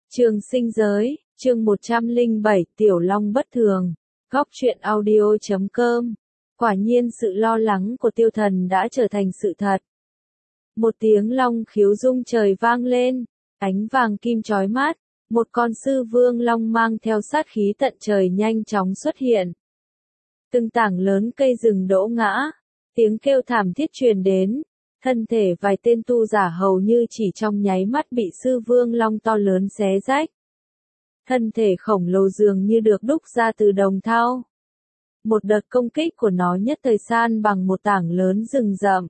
Trường sinh giới, chương 107, Tiểu Long bất thường. Góc truyện audio.com. Quả nhiên sự lo lắng của Tiêu Thần đã trở thành sự thật. Một tiếng long khiếu rung trời vang lên, ánh vàng kim chói mắt, một con sư vương long mang theo sát khí tận trời nhanh chóng xuất hiện. Từng tảng lớn cây rừng đổ ngã, tiếng kêu thảm thiết truyền đến, thân thể vài tên tu giả hầu như chỉ trong nháy mắt bị sư vương long to lớn xé rách. Thân thể khổng lồ dường như được đúc ra từ đồng thau. Một đợt công kích của nó nhất thời san bằng một tảng lớn rừng rậm.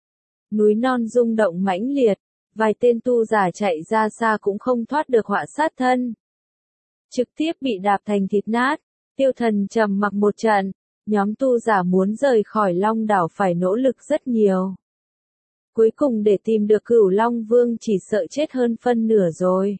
Núi non rung động mãnh liệt, vài tên tu giả chạy ra xa cũng không thoát được họa sát thân. Trực tiếp bị đạp thành thịt nát, Tiêu Thần trầm mặc một trận, nhóm tu giả muốn rời khỏi Long đảo phải nỗ lực rất nhiều. Cuối cùng để tìm được Cửu Long Vương chỉ sợ chết hơn phân nửa rồi.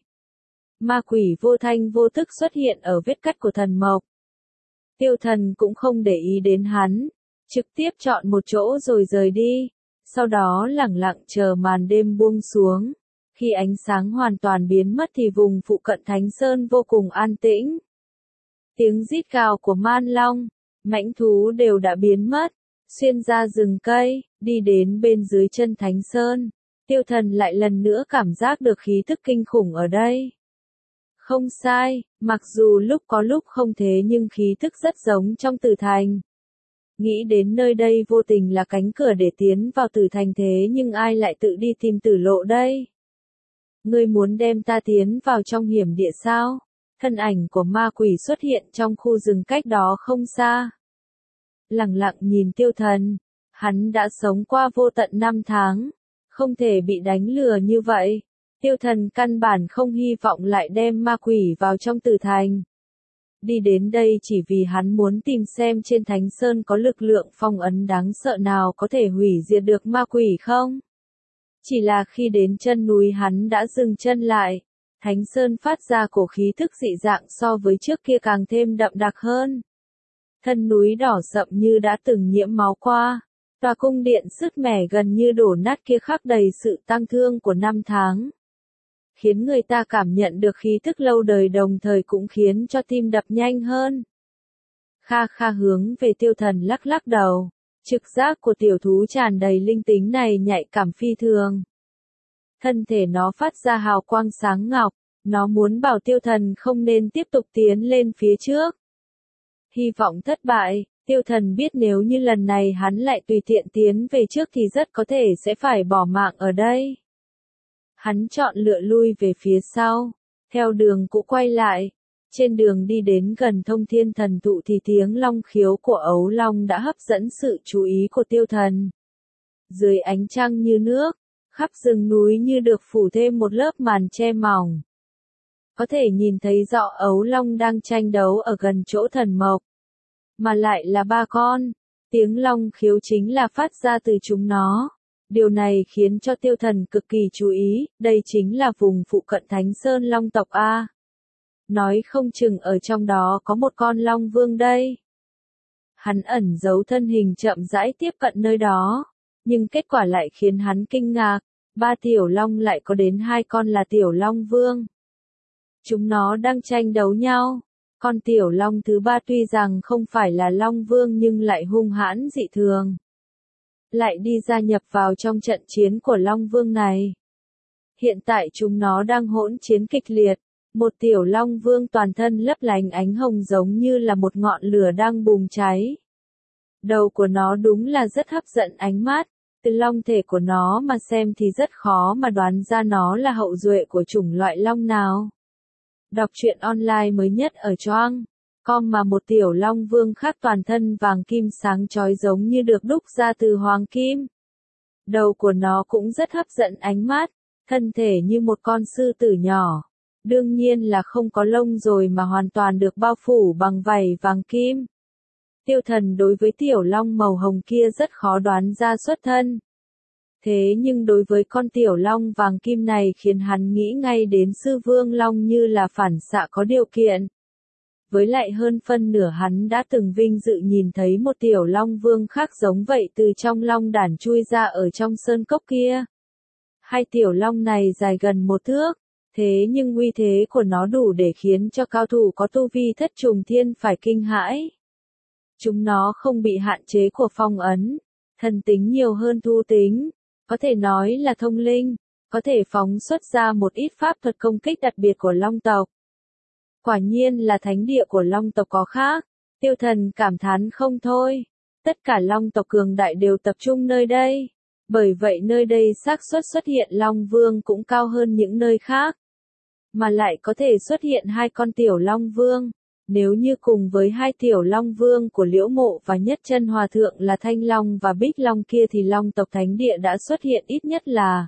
Ma quỷ vô thanh vô tức xuất hiện ở vết cắt của thần mộc. Tiêu Thần cũng không để ý đến hắn, trực tiếp chọn một chỗ rồi rời đi, sau đó lẳng lặng chờ màn đêm buông xuống. Khi ánh sáng hoàn toàn biến mất thì vùng phụ cận Thánh Sơn vô cùng an tĩnh. Tiếng rít gào của man long, mãnh thú đều đã biến mất, xuyên ra rừng cây, đi đến bên dưới chân Thánh Sơn. Tiêu Thần lại lần nữa cảm giác được khí thức kinh khủng ở đây. Không sai, mặc dù lúc có lúc không thế nhưng khí thức rất giống trong Tử Thành. Nghĩ đến nơi đây vô tình là cánh cửa để tiến vào Tử Thành thế nhưng ai lại tự đi tìm tử lộ đây? Ngươi muốn đem ta tiến vào trong hiểm địa sao? Thân ảnh của ma quỷ xuất hiện trong khu rừng cách đó không xa. Lặng lặng nhìn Tiêu Thần, hắn đã sống qua vô tận 5 tháng, không thể bị đánh lừa như vậy. Tiêu Thần căn bản không hy vọng lại đem ma quỷ vào trong Tử Thành. Đi đến đây chỉ vì hắn muốn tìm xem trên Thánh Sơn có lực lượng phong ấn đáng sợ nào có thể hủy diệt được ma quỷ không. Chỉ là khi đến chân núi hắn đã dừng chân lại, Thánh Sơn phát ra cổ khí thức dị dạng so với trước kia càng thêm đậm đặc hơn. Thân núi đỏ sậm như đã từng nhiễm máu qua, tòa cung điện sứt mẻ gần như đổ nát kia khắc đầy sự tang thương của 5 tháng. Khiến người ta cảm nhận được khí thức lâu đời đồng thời cũng khiến cho tim đập nhanh hơn. Kha Kha hướng về Tiêu Thần lắc lắc đầu, trực giác của tiểu thú tràn đầy linh tính này nhạy cảm phi thường. Thân thể nó phát ra hào quang sáng ngọc, nó muốn bảo Tiêu Thần không nên tiếp tục tiến lên phía trước. Hy vọng thất bại, Tiêu Thần biết nếu như lần này hắn lại tùy tiện tiến về trước thì rất có thể sẽ phải bỏ mạng ở đây. Hắn chọn lựa lui về phía sau, theo đường cũ quay lại. Trên đường đi đến gần Thông Thiên Thần Thụ thì tiếng long khiếu của ấu long đã hấp dẫn sự chú ý của Tiêu Thần. Dưới ánh trăng như nước, khắp rừng núi như được phủ thêm một lớp màn che mỏng. Có thể nhìn thấy rõ ấu long đang tranh đấu ở gần chỗ thần mộc. Mà lại là 3 con, tiếng long khiếu chính là phát ra từ chúng nó. Điều này khiến cho Tiêu Thần cực kỳ chú ý, đây chính là vùng phụ cận Thánh Sơn Long tộc A. Nói không chừng ở trong đó có một con Long Vương đây. Hắn ẩn giấu thân hình chậm rãi tiếp cận nơi đó, nhưng kết quả lại khiến hắn kinh ngạc, 3 tiểu long lại có đến 2 con là tiểu Long Vương. Chúng nó đang tranh đấu nhau, con tiểu long thứ 3 tuy rằng không phải là Long Vương nhưng lại hung hãn dị thường. Lại đi gia nhập vào trong trận chiến của Long Vương này. Hiện tại chúng nó đang hỗn chiến kịch liệt, một tiểu Long Vương toàn thân lấp lánh ánh hồng giống như là một ngọn lửa đang bùng cháy. Đầu của nó đúng là rất hấp dẫn ánh mắt, từ long thể của nó mà xem thì rất khó mà đoán ra nó là hậu duệ của chủng loại long nào. Đọc truyện online mới nhất ở Choang. Mà một tiểu Long Vương khác toàn thân vàng kim sáng chói giống như được đúc ra từ hoàng kim. Đầu của nó cũng rất hấp dẫn ánh mắt, thân thể như một con sư tử nhỏ. Đương nhiên là không có lông rồi mà hoàn toàn được bao phủ bằng vảy vàng kim. Tiêu Thần đối với tiểu long màu hồng kia rất khó đoán ra xuất thân. Thế nhưng đối với con tiểu long vàng kim này khiến hắn nghĩ ngay đến sư vương long như là phản xạ có điều kiện. Với lại hơn phân nửa hắn đã từng vinh dự nhìn thấy một tiểu long vương khác giống vậy từ trong long đản chui ra ở trong sơn cốc kia. 2 tiểu long này dài gần 1 thước, Thế nhưng uy thế của nó đủ để khiến cho cao thủ có tu vi thất trùng thiên phải kinh hãi. Chúng nó không bị hạn chế của phong ấn, thần tính nhiều hơn thu tính, có thể nói là thông linh, có thể phóng xuất ra một ít pháp thuật công kích đặc biệt của Long tộc. Quả nhiên là thánh địa của Long tộc có khác, Tiêu Thần cảm thán không thôi. Tất cả Long tộc cường đại đều tập trung nơi đây, bởi vậy nơi đây xác suất xuất hiện Long Vương cũng cao hơn những nơi khác. Mà lại có thể xuất hiện hai con tiểu Long Vương. Nếu như cùng với hai tiểu Long Vương của Liễu Mộ và Nhất Chân Hòa Thượng là Thanh Long và Bích Long kia thì Long tộc thánh địa đã xuất hiện ít nhất là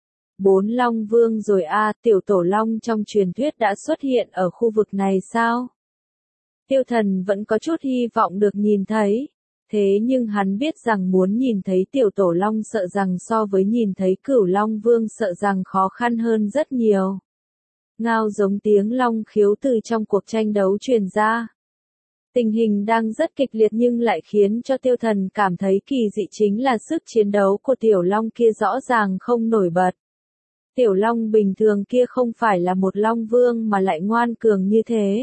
4 Long Vương rồi a. Tiểu Tổ Long trong truyền thuyết đã xuất hiện ở khu vực này sao? Tiêu Thần vẫn có chút hy vọng được nhìn thấy. Thế nhưng hắn biết rằng muốn nhìn thấy Tiểu Tổ Long sợ rằng so với nhìn thấy Cửu Long Vương sợ rằng khó khăn hơn rất nhiều. Ngao giống tiếng long khiếu từ trong cuộc tranh đấu truyền ra. Tình hình đang rất kịch liệt nhưng lại khiến cho Tiêu Thần cảm thấy kỳ dị chính là sức chiến đấu của Tiểu Long kia rõ ràng không nổi bật. Tiểu Long bình thường kia không phải là một Long Vương mà lại ngoan cường như thế.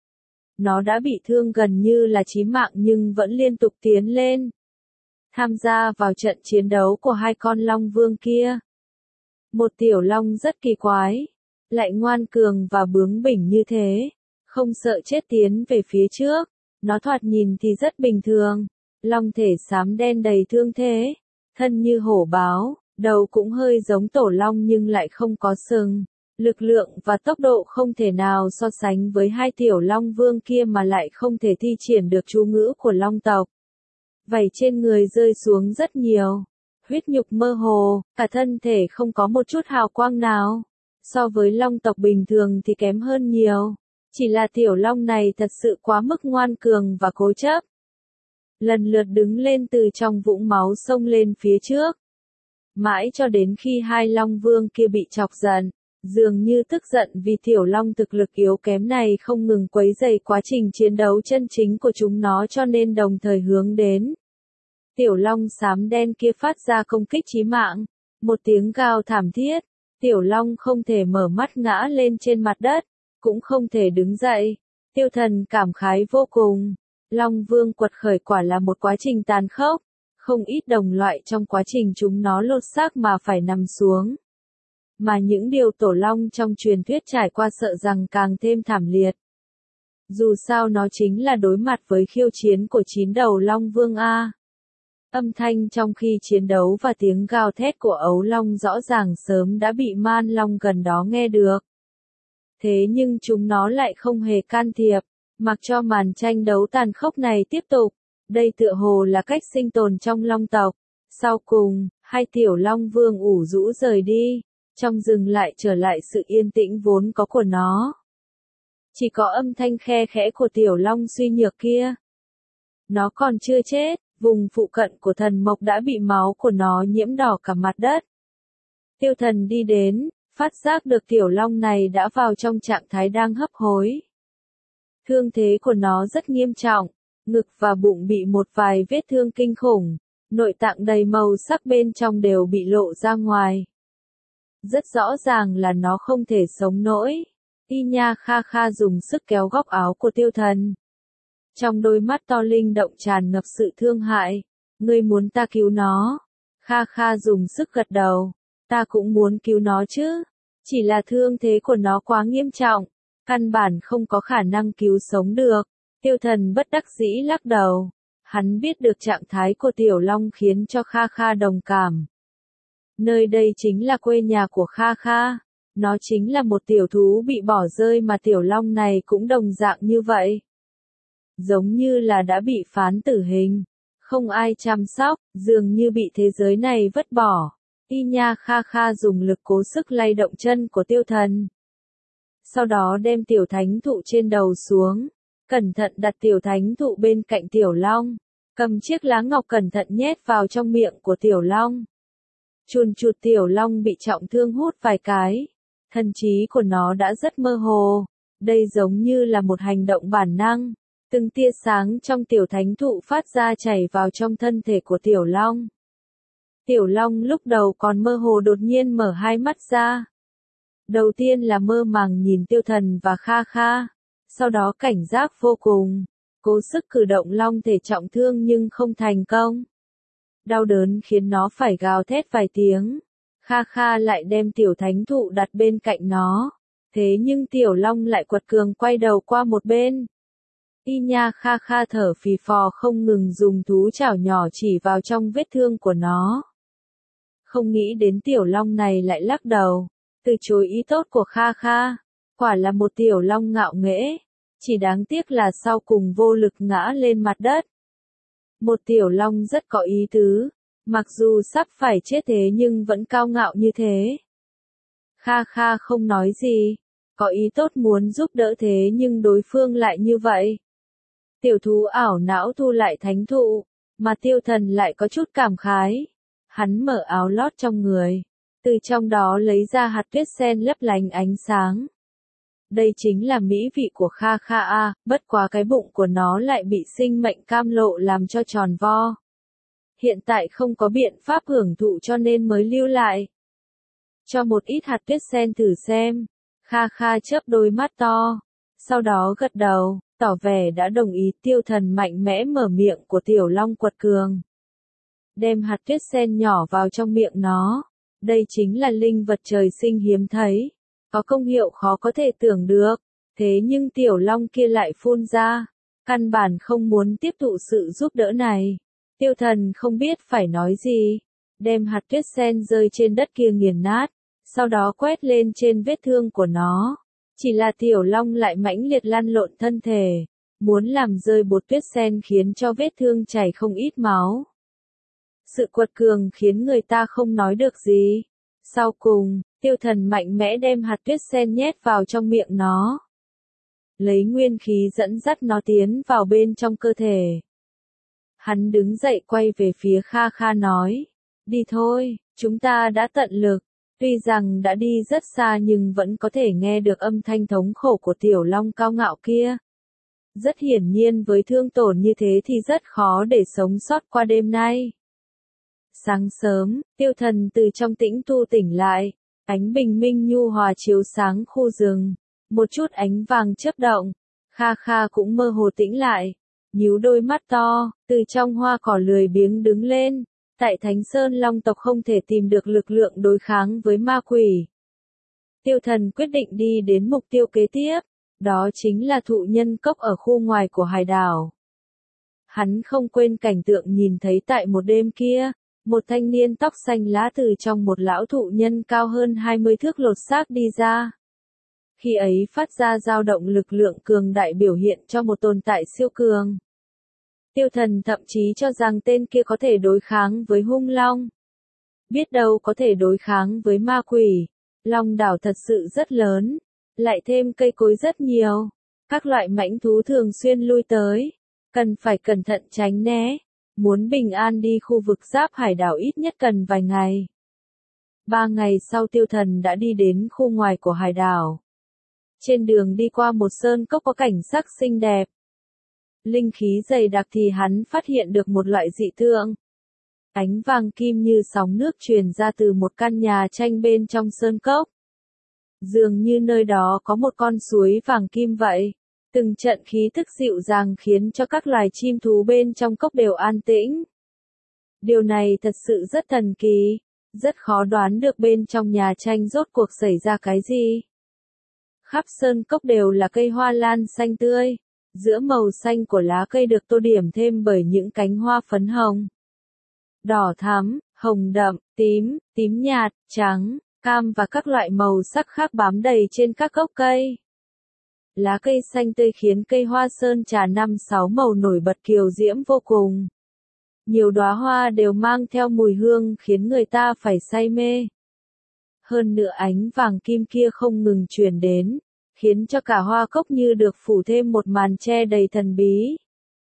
Nó đã bị thương gần như là chí mạng nhưng vẫn liên tục tiến lên. Tham gia vào trận chiến đấu của hai con Long Vương kia. Một Tiểu Long rất kỳ quái, lại ngoan cường và bướng bỉnh như thế, không sợ chết tiến về phía trước. Nó thoạt nhìn thì rất bình thường, long thể xám đen đầy thương thế, thân như hổ báo, đầu cũng hơi giống tổ long nhưng lại không có sừng. Lực lượng và tốc độ không thể nào so sánh với hai tiểu Long Vương kia mà lại không thể thi triển được chú ngữ của Long tộc. Vảy trên người rơi xuống rất nhiều, huyết nhục mơ hồ, cả thân thể không có một chút hào quang nào. So với Long tộc bình thường thì kém hơn nhiều. Chỉ là tiểu Long này thật sự quá mức ngoan cường và cố chấp. Lần lượt đứng lên từ trong vũng máu xông lên phía trước. Mãi cho đến khi hai Long Vương kia bị chọc giận. Dường như tức giận vì tiểu Long thực lực yếu kém này không ngừng quấy rầy quá trình chiến đấu chân chính của chúng nó cho nên đồng thời hướng đến. Tiểu Long xám đen kia phát ra công kích chí mạng. Một tiếng gào thảm thiết. Tiểu Long không thể mở mắt ngã lên trên mặt đất, cũng không thể đứng dậy. Tiêu Thần cảm khái vô cùng. Long Vương quật khởi quả là một quá trình tàn khốc. Không ít đồng loại trong quá trình chúng nó lột xác mà phải nằm xuống. Mà những điều tổ long trong truyền thuyết trải qua sợ rằng càng thêm thảm liệt. Dù sao nó chính là đối mặt với khiêu chiến của 9 đầu Long Vương A. Âm thanh trong khi chiến đấu và tiếng gào thét của ấu long rõ ràng sớm đã bị man long gần đó nghe được. Thế nhưng chúng nó lại không hề can thiệp, mặc cho màn tranh đấu tàn khốc này tiếp tục. Đây tựa hồ là cách sinh tồn trong long tộc. Sau cùng, hai tiểu Long Vương ủ rũ rời đi. Trong rừng lại trở lại sự yên tĩnh vốn có của nó. Chỉ có âm thanh khe khẽ của tiểu Long suy nhược kia. Nó còn chưa chết, vùng phụ cận của thần mộc đã bị máu của nó nhiễm đỏ cả mặt đất. Tiêu Thần đi đến, phát giác được tiểu Long này đã vào trong trạng thái đang hấp hối. Thương thế của nó rất nghiêm trọng, ngực và bụng bị một vài vết thương kinh khủng, nội tạng đầy màu sắc bên trong đều bị lộ ra ngoài. Rất rõ ràng là nó không thể sống nổi. Y Nha Kha Kha dùng sức kéo góc áo của Tiêu Thần. Trong đôi mắt to linh động tràn ngập sự thương hại. Ngươi muốn ta cứu nó? Kha Kha dùng sức gật đầu. Ta cũng muốn cứu nó chứ. Chỉ là thương thế của nó quá nghiêm trọng. Căn bản không có khả năng cứu sống được. Tiêu Thần bất đắc dĩ lắc đầu. Hắn biết được trạng thái của Tiểu Long khiến cho Kha Kha đồng cảm. Nơi đây chính là quê nhà của Kha Kha. Nó chính là một tiểu thú bị bỏ rơi mà tiểu Long này cũng đồng dạng như vậy. Giống như là đã bị phán tử hình. Không ai chăm sóc, dường như bị thế giới này vứt bỏ. Y Nha Kha Kha dùng lực cố sức lay động chân của Tiêu Thần. Sau đó đem tiểu thánh thụ trên đầu xuống. Cẩn thận đặt tiểu thánh thụ bên cạnh tiểu Long. Cầm chiếc lá ngọc cẩn thận nhét vào trong miệng của tiểu Long. Chuồn chuột tiểu Long bị trọng thương hút vài cái. Thần trí của nó đã rất mơ hồ. Đây giống như là một hành động bản năng. Từng tia sáng trong tiểu thánh thụ phát ra chảy vào trong thân thể của tiểu Long. Tiểu Long lúc đầu còn mơ hồ đột nhiên mở hai mắt ra. Đầu tiên là mơ màng nhìn Tiêu Thần và Kha Kha, sau đó cảnh giác vô cùng, cố sức cử động long thể trọng thương nhưng không thành công. Đau đớn khiến nó phải gào thét vài tiếng. Kha Kha lại đem tiểu thánh thụ đặt bên cạnh nó. Thế nhưng tiểu long lại quật cường quay đầu qua một bên. Y nha, Kha Kha thở phì phò không ngừng dùng thú chảo nhỏ chỉ vào trong vết thương của nó. Không nghĩ đến tiểu long này lại lắc đầu, từ chối ý tốt của Kha Kha. Quả là một tiểu long ngạo nghễ, chỉ đáng tiếc là sau cùng vô lực ngã lên mặt đất. Một tiểu long rất có ý tứ, mặc dù sắp phải chết thế nhưng vẫn cao ngạo như thế. Kha Kha không nói gì, có ý tốt muốn giúp đỡ thế nhưng đối phương lại như vậy. Tiểu thú ảo não thu lại thánh thụ, mà Tiêu Thần lại có chút cảm khái. Hắn mở áo lót trong người, từ trong đó lấy ra hạt tuyết sen lấp lánh ánh sáng. Đây chính là mỹ vị của Kha Kha a, bất quá cái bụng của nó lại bị sinh mệnh cam lộ làm cho tròn vo. Hiện tại không có biện pháp hưởng thụ cho nên mới lưu lại. Cho một ít hạt tuyết sen thử xem. Kha Kha chớp đôi mắt to, sau đó gật đầu, tỏ vẻ đã đồng ý. Tiêu Thần mạnh mẽ mở miệng của tiểu long quật cường. Đem hạt tuyết sen nhỏ vào trong miệng nó. Đây chính là linh vật trời sinh hiếm thấy, có công hiệu khó có thể tưởng được. Thế nhưng tiểu long kia lại phun ra, căn bản không muốn tiếp thụ sự giúp đỡ này. Tiêu Thần không biết phải nói gì, đem hạt tuyết sen rơi trên đất kia nghiền nát, sau đó quét lên trên vết thương của nó. Chỉ là tiểu long lại mãnh liệt lăn lộn thân thể, muốn làm rơi bột tuyết sen khiến cho vết thương chảy không ít máu. Sự quật cường khiến người ta không nói được gì. Sau cùng, Tiêu Thần mạnh mẽ đem hạt tuyết sen nhét vào trong miệng nó. Lấy nguyên khí dẫn dắt nó tiến vào bên trong cơ thể. Hắn đứng dậy quay về phía Kha Kha nói. Đi thôi, chúng ta đã tận lực. Tuy rằng đã đi rất xa nhưng vẫn có thể nghe được âm thanh thống khổ của tiểu long cao ngạo kia. Rất hiển nhiên với thương tổn như thế thì rất khó để sống sót qua đêm nay. Sáng sớm, Tiêu Thần từ trong tĩnh tu tỉnh lại, ánh bình minh nhu hòa chiếu sáng khu rừng, một chút ánh vàng chớp động. Kha Kha cũng mơ hồ tĩnh lại, nhíu đôi mắt to, từ trong hoa cỏ lười biếng đứng lên. Tại Thánh Sơn Long tộc không thể tìm được lực lượng đối kháng với ma quỷ. Tiêu Thần quyết định đi đến mục tiêu kế tiếp, đó chính là thụ nhân cốc ở khu ngoài của hải đảo. Hắn không quên cảnh tượng nhìn thấy tại một đêm kia, một thanh niên tóc xanh lá từ trong một lão thụ nhân cao hơn 20 thước lột xác đi ra. Khi ấy phát ra dao động lực lượng cường đại biểu hiện cho một tồn tại siêu cường. Tiêu Thần thậm chí cho rằng tên kia có thể đối kháng với hung long. Biết đâu có thể đối kháng với ma quỷ. Long đảo thật sự rất lớn, lại thêm cây cối rất nhiều. Các loại mãnh thú thường xuyên lui tới. Cần phải cẩn thận tránh né. Muốn bình an đi khu vực giáp hải đảo ít nhất cần vài ngày. 3 ngày sau Tiêu Thần đã đi đến khu ngoài của hải đảo. Trên đường đi qua một sơn cốc có cảnh sắc xinh đẹp. Linh khí dày đặc thì hắn phát hiện được một loại dị tượng. Ánh vàng kim như sóng nước truyền ra từ một căn nhà tranh bên trong sơn cốc. Dường như nơi đó có một con suối vàng kim vậy. Từng trận khí thức dịu dàng khiến cho các loài chim thú bên trong cốc đều an tĩnh. Điều này thật sự rất thần kỳ, rất khó đoán được bên trong nhà tranh rốt cuộc xảy ra cái gì. Khắp sơn cốc đều là cây hoa lan xanh tươi. Giữa màu xanh của lá cây được tô điểm thêm bởi những cánh hoa phấn hồng, đỏ thắm, hồng đậm, tím, tím nhạt, trắng, cam và các loại màu sắc khác bám đầy trên các gốc cây. Lá cây xanh tươi khiến cây hoa sơn trà 5-6 màu nổi bật kiều diễm vô cùng. Nhiều đóa hoa đều mang theo mùi hương khiến người ta phải say mê. Hơn nữa ánh vàng kim kia không ngừng truyền đến, khiến cho cả hoa cốc như được phủ thêm một màn che đầy thần bí.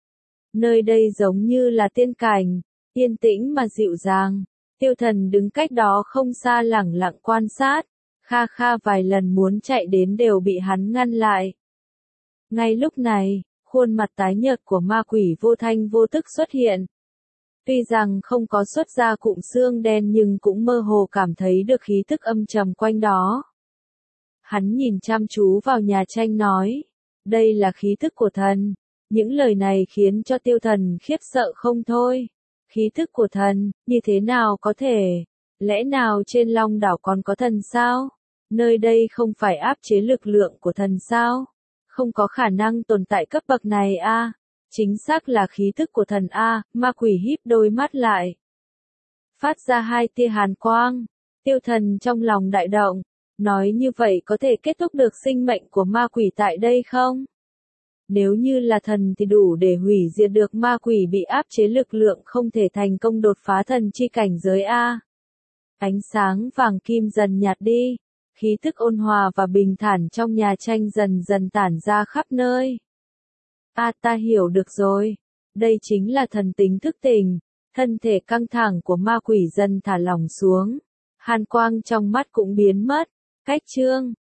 Nơi đây giống như là tiên cảnh, yên tĩnh mà dịu dàng. Tiêu Thần đứng cách đó không xa lẳng lặng quan sát. Kha Kha vài lần muốn chạy đến đều bị hắn ngăn lại. Ngay lúc này, khuôn mặt tái nhợt của ma quỷ vô thanh vô tức xuất hiện. Tuy rằng không có xuất ra cụm xương đen nhưng cũng mơ hồ cảm thấy được khí tức âm trầm quanh đó. Hắn nhìn chăm chú vào nhà tranh nói, đây là khí thức của thần. Những lời này khiến cho Tiêu Thần khiếp sợ không thôi. Khí thức của thần, như thế nào có thể? Lẽ nào trên Long đảo còn có thần sao? Nơi đây không phải áp chế lực lượng của thần sao? Không có khả năng tồn tại cấp bậc này a. Chính xác là khí thức của thần a. Ma quỷ híp đôi mắt lại, phát ra hai tia hàn quang. Tiêu Thần trong lòng đại động, nói như vậy có thể kết thúc được sinh mệnh của ma quỷ tại đây không? Nếu như là thần thì đủ để hủy diệt được ma quỷ bị áp chế lực lượng không thể thành công đột phá thần chi cảnh giới a. Ánh sáng vàng kim dần nhạt đi, khí thức ôn hòa và bình thản trong nhà tranh dần dần tản ra khắp nơi. Ta hiểu được rồi, đây chính là thần tính thức tỉnh. Thân thể căng thẳng của ma quỷ dần thả lỏng xuống, hàn quang trong mắt cũng biến mất. Cách chương